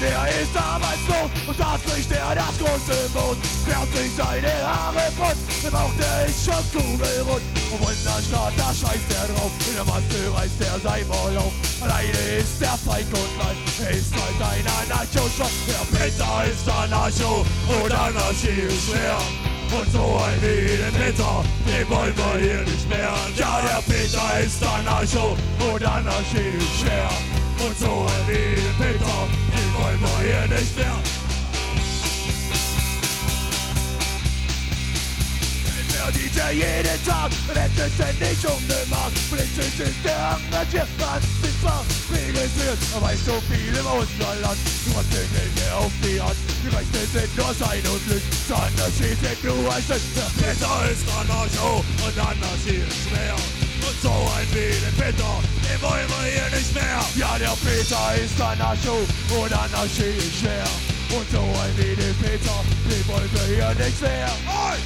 der ist arbeitslos und da bricht er das große Boot. Färbt sich seine Haare bunt, dann braucht er ist schon kugelrund. Und Wunderstadt, da scheißt er drauf, in der Maske reißt er sein Maul auf. Alleine ist der Feig und leid, er ist halt ein Anarcho-Schott. Der Peter ist Anarcho und Anarchie ist schwer. Und so ein wie den Peter, den wollen wir hier nicht mehr. Ja, der Peter ist Anarcho und Anarchie ist schwer. Und so ein wie den Peter, den wollen wir hier nicht mehr. DJ jeden Tag, rettet ständig um den Markt. Politisch ist der engagiert, was sich registriert. Er weiß so viel im Unserland, trotzdem hält er auf die Hand. Die Rechte sind nur Sein und Glück, Anarchie sind nur ein Stück. Der Peter ist Anarcho und Anarchie ist schwer. Und so ein wie den Peter, den wollen wir hier nicht mehr. Ja, der Peter ist Anarcho und Anarchie ist schwer. Und so ein wie den Peter, den wollen wir hier nicht mehr. Oi!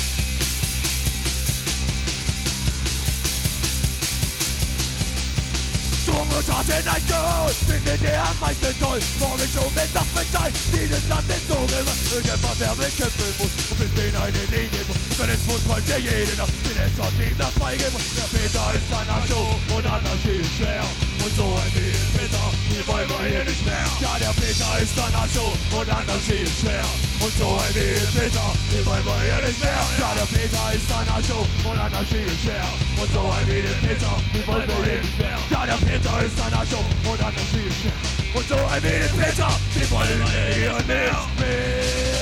Und hat in ein Geholt, findet er am meisten toll. Morgen schon mit Nachtmetall, dieses Land ist so immer. Irgendwas der bekämpfen muss und bis den einen Linie muss. Wenn es muss, wollt ihr jeden nach, den es hat ihm nach freigeben. Der Peter ist Anarcho und Anarchie ist schwer. Und so ein wie den Peter, die wollen wir hier nicht mehr. Ja, der Peter ist Anarcho und Anarchie ist schwer. Und so ein wie den Peter, die wollen wir hier nicht mehr. Ja, der Peter ist Anarcho und Anarchie ist schwer. Und so ein wie den Peter, die wollen wir hier nicht mehr. Ja, der Peter ist Anarcho und Anarchie ist schwer. Und so ein wie den Peter, die wollen wir hier nicht mehr.